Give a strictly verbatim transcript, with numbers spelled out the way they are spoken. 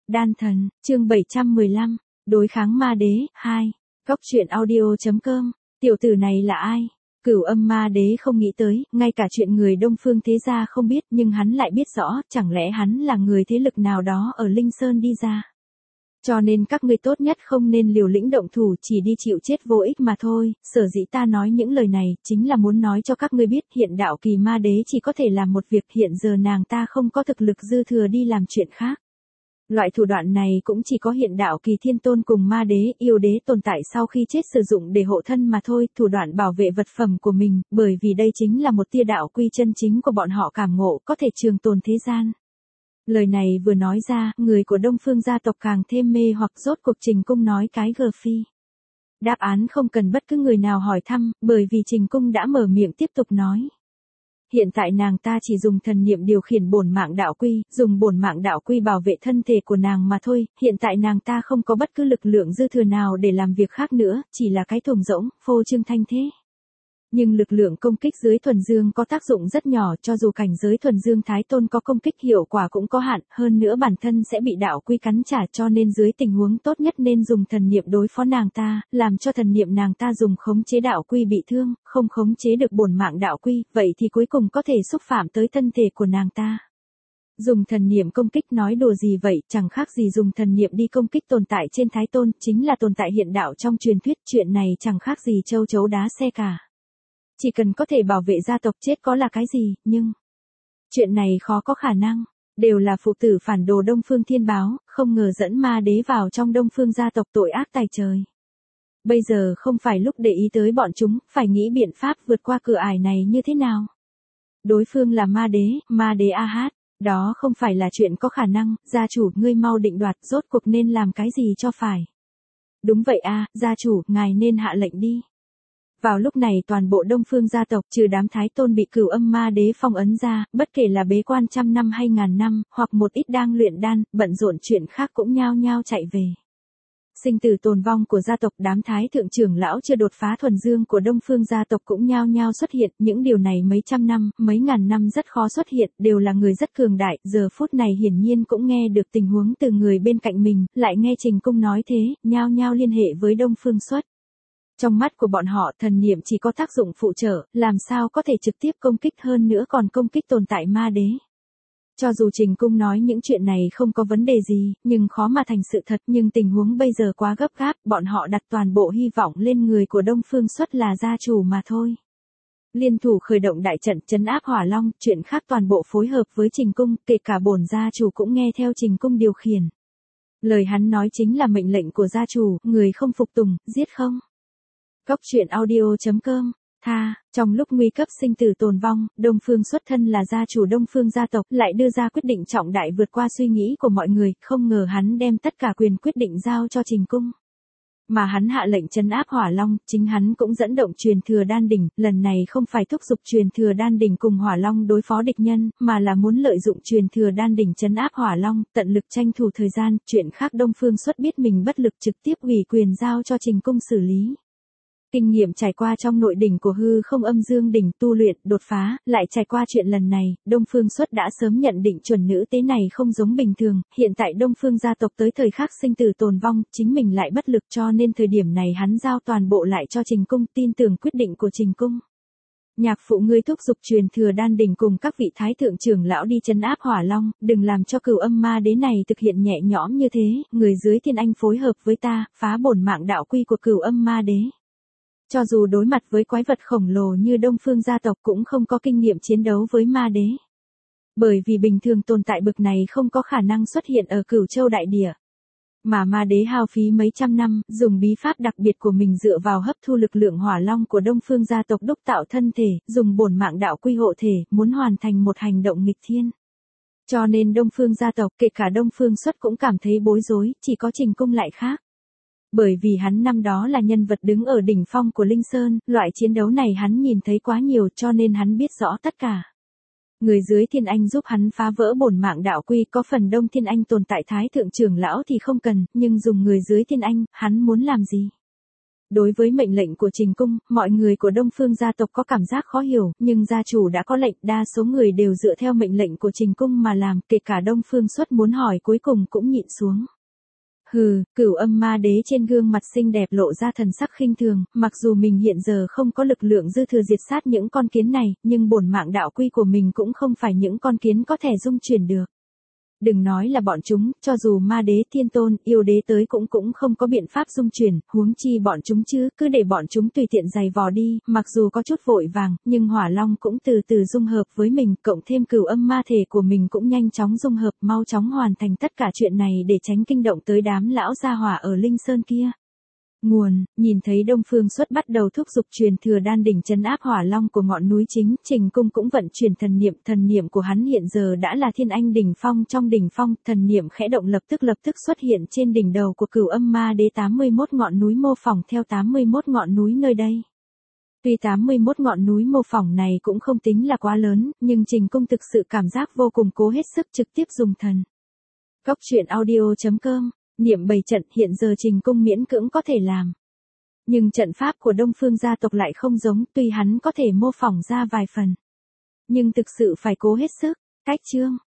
Đan thần, chương bảy trăm mười lăm, đối kháng ma đế, hai. Cóc truyện audio.com, tiểu tử này là ai? Cửu âm ma đế không nghĩ tới, ngay cả chuyện người Đông Phương thế gia không biết nhưng hắn lại biết rõ, chẳng lẽ hắn là người thế lực nào đó ở Linh Sơn đi ra. Cho nên các ngươi tốt nhất không nên liều lĩnh động thủ, chỉ đi chịu chết vô ích mà thôi. Sở dĩ ta nói những lời này, chính là muốn nói cho các ngươi biết hiện đạo kỳ ma đế chỉ có thể làm một việc, hiện giờ nàng ta không có thực lực dư thừa đi làm chuyện khác. Loại thủ đoạn này cũng chỉ có hiện đạo kỳ thiên tôn cùng ma đế, yêu đế tồn tại sau khi chết sử dụng để hộ thân mà thôi, thủ đoạn bảo vệ vật phẩm của mình, bởi vì đây chính là một tia đạo quy chân chính của bọn họ cảm ngộ, có thể trường tồn thế gian. Lời này vừa nói ra, người của Đông Phương gia tộc càng thêm mê hoặc, rốt cuộc Trình Cung nói cái gờ phi. Đáp án không cần bất cứ người nào hỏi thăm, bởi vì Trình Cung đã mở miệng tiếp tục nói. Hiện tại nàng ta chỉ dùng thần niệm điều khiển bổn mạng đạo quy, dùng bổn mạng đạo quy bảo vệ thân thể của nàng mà thôi, hiện tại nàng ta không có bất cứ lực lượng dư thừa nào để làm việc khác nữa, chỉ là cái thùng rỗng, phô trương thanh thế. Nhưng lực lượng công kích dưới thuần dương có tác dụng rất nhỏ, cho dù cảnh giới thuần dương thái tôn có công kích hiệu quả cũng có hạn, hơn nữa bản thân sẽ bị đạo quy cắn trả, cho nên dưới tình huống tốt nhất nên dùng thần niệm đối phó nàng ta, làm cho thần niệm nàng ta dùng khống chế đạo quy bị thương, không khống chế được bổn mạng đạo quy, vậy thì cuối cùng có thể xúc phạm tới thân thể của nàng ta. Dùng thần niệm công kích nói đùa gì vậy, chẳng khác gì dùng thần niệm đi công kích tồn tại trên thái tôn, chính là tồn tại hiện đạo trong truyền thuyết, chuyện này chẳng khác gì châu chấu đá xe cả. Chỉ cần có thể bảo vệ gia tộc chết có là cái gì, nhưng chuyện này khó có khả năng, đều là phụ tử phản đồ Đông Phương Thiên Báo, không ngờ dẫn ma đế vào trong Đông Phương gia tộc, tội ác tày trời. Bây giờ không phải lúc để ý tới bọn chúng, phải nghĩ biện pháp vượt qua cửa ải này như thế nào. Đối phương là ma đế, ma đế A Hát, đó không phải là chuyện có khả năng, gia chủ ngươi mau định đoạt rốt cuộc nên làm cái gì cho phải. Đúng vậy a, gia chủ, ngài nên hạ lệnh đi. Vào lúc này toàn bộ Đông Phương gia tộc trừ đám thái tôn bị cửu âm ma đế phong ấn ra, bất kể là bế quan trăm năm hay ngàn năm, hoặc một ít đang luyện đan, bận rộn chuyện khác cũng nhao nhao chạy về. Sinh tử tồn vong của gia tộc, đám thái thượng trưởng lão chưa đột phá thuần dương của Đông Phương gia tộc cũng nhao nhao xuất hiện, những điều này mấy trăm năm, mấy ngàn năm rất khó xuất hiện, đều là người rất cường đại, giờ phút này hiển nhiên cũng nghe được tình huống từ người bên cạnh mình, lại nghe Trình Cung nói thế, nhao nhao liên hệ với Đông Phương xuất. Trong mắt của bọn họ thần niệm chỉ có tác dụng phụ trợ, làm sao có thể trực tiếp công kích, hơn nữa còn công kích tồn tại ma đế. Cho dù Trình Cung nói những chuyện này không có vấn đề gì, nhưng khó mà thành sự thật, nhưng tình huống bây giờ quá gấp gáp, bọn họ đặt toàn bộ hy vọng lên người của Đông Phương xuất là gia chủ mà thôi. Liên thủ khởi động đại trận trấn áp Hỏa Long, chuyện khác toàn bộ phối hợp với Trình Cung, kể cả bổn gia chủ cũng nghe theo Trình Cung điều khiển. Lời hắn nói chính là mệnh lệnh của gia chủ, người không phục tùng, giết không. Cóc truyện audio.com, tha, trong lúc nguy cấp sinh tử tồn vong, Đông Phương xuất thân là gia chủ Đông Phương gia tộc, lại đưa ra quyết định trọng đại vượt qua suy nghĩ của mọi người, không ngờ hắn đem tất cả quyền quyết định giao cho Trình Cung. Mà hắn hạ lệnh trấn áp Hỏa Long, chính hắn cũng dẫn động truyền thừa đan đỉnh, lần này không phải thúc giục truyền thừa đan đỉnh cùng Hỏa Long đối phó địch nhân, mà là muốn lợi dụng truyền thừa đan đỉnh trấn áp Hỏa Long, tận lực tranh thủ thời gian, chuyện khác Đông Phương xuất biết mình bất lực trực tiếp ủy quyền giao cho Trình Cung xử lý. Kinh nghiệm trải qua trong nội đỉnh của hư không âm dương đỉnh tu luyện, đột phá, lại trải qua chuyện lần này, Đông Phương xuất đã sớm nhận định chuẩn nữ tế này không giống bình thường, hiện tại Đông Phương gia tộc tới thời khắc sinh tử tồn vong, chính mình lại bất lực, cho nên thời điểm này hắn giao toàn bộ lại cho Trình Cung, tin tưởng quyết định của Trình Cung. Nhạc phụ ngươi thúc giục truyền thừa đan đỉnh cùng các vị thái thượng trưởng lão đi trấn áp Hỏa Long, đừng làm cho cửu âm ma đế này thực hiện nhẹ nhõm như thế, người dưới thiên anh phối hợp với ta, phá bổn mạng đạo quy của cửu âm ma đế. Cho dù đối mặt với quái vật khổng lồ như Đông Phương gia tộc cũng không có kinh nghiệm chiến đấu với ma đế. Bởi vì bình thường tồn tại bực này không có khả năng xuất hiện ở Cửu Châu đại địa. Mà ma đế hao phí mấy trăm năm, dùng bí pháp đặc biệt của mình dựa vào hấp thu lực lượng Hỏa Long của Đông Phương gia tộc đúc tạo thân thể, dùng bổn mạng đạo quy hộ thể, muốn hoàn thành một hành động nghịch thiên. Cho nên Đông Phương gia tộc, kể cả Đông Phương xuất cũng cảm thấy bối rối, chỉ có Trình Cung lại khác. Bởi vì hắn năm đó là nhân vật đứng ở đỉnh phong của Linh Sơn, loại chiến đấu này hắn nhìn thấy quá nhiều cho nên hắn biết rõ tất cả. Người dưới thiên anh giúp hắn phá vỡ bổn mạng đạo quy, có phần đông thiên anh tồn tại thái thượng trưởng lão thì không cần, nhưng dùng người dưới thiên anh, hắn muốn làm gì? Đối với mệnh lệnh của Trình Cung, mọi người của Đông Phương gia tộc có cảm giác khó hiểu, nhưng gia chủ đã có lệnh, đa số người đều dựa theo mệnh lệnh của Trình Cung mà làm, kể cả Đông Phương Xuất muốn hỏi cuối cùng cũng nhịn xuống. Hừ, Cửu Âm Ma Đế trên gương mặt xinh đẹp lộ ra thần sắc khinh thường, mặc dù mình hiện giờ không có lực lượng dư thừa diệt sát những con kiến này, nhưng bổn mạng đạo quy của mình cũng không phải những con kiến có thể dung chuyển được. Đừng nói là bọn chúng, cho dù ma đế, thiên tôn, yêu đế tới cũng cũng không có biện pháp dung chuyển, huống chi bọn chúng chứ, cứ để bọn chúng tùy tiện giày vò đi, mặc dù có chút vội vàng, nhưng hỏa long cũng từ từ dung hợp với mình, cộng thêm cửu âm ma thể của mình cũng nhanh chóng dung hợp, mau chóng hoàn thành tất cả chuyện này để tránh kinh động tới đám lão gia hỏa ở Linh Sơn kia. Nguồn, nhìn thấy Đông Phương Xuất bắt đầu thúc giục truyền thừa đan đỉnh trấn áp hỏa long của ngọn núi chính, Trình Cung cũng vận chuyển thần niệm, thần niệm của hắn hiện giờ đã là thiên anh đỉnh phong trong đỉnh phong, thần niệm khẽ động lập tức lập tức xuất hiện trên đỉnh đầu của Cửu Âm Ma Đế tám mươi mốt ngọn núi mô phỏng theo tám mươi mốt ngọn núi nơi đây. Tuy tám mươi mốt ngọn núi mô phỏng này cũng không tính là quá lớn, nhưng Trình Cung thực sự cảm giác vô cùng cố hết sức trực tiếp dùng thần. Góc truyện audio chấm com Niệm bảy trận hiện giờ Trình Cung miễn cưỡng có thể làm. Nhưng trận pháp của Đông Phương gia tộc lại không giống, tuy hắn có thể mô phỏng ra vài phần. Nhưng thực sự phải cố hết sức. Cách chương.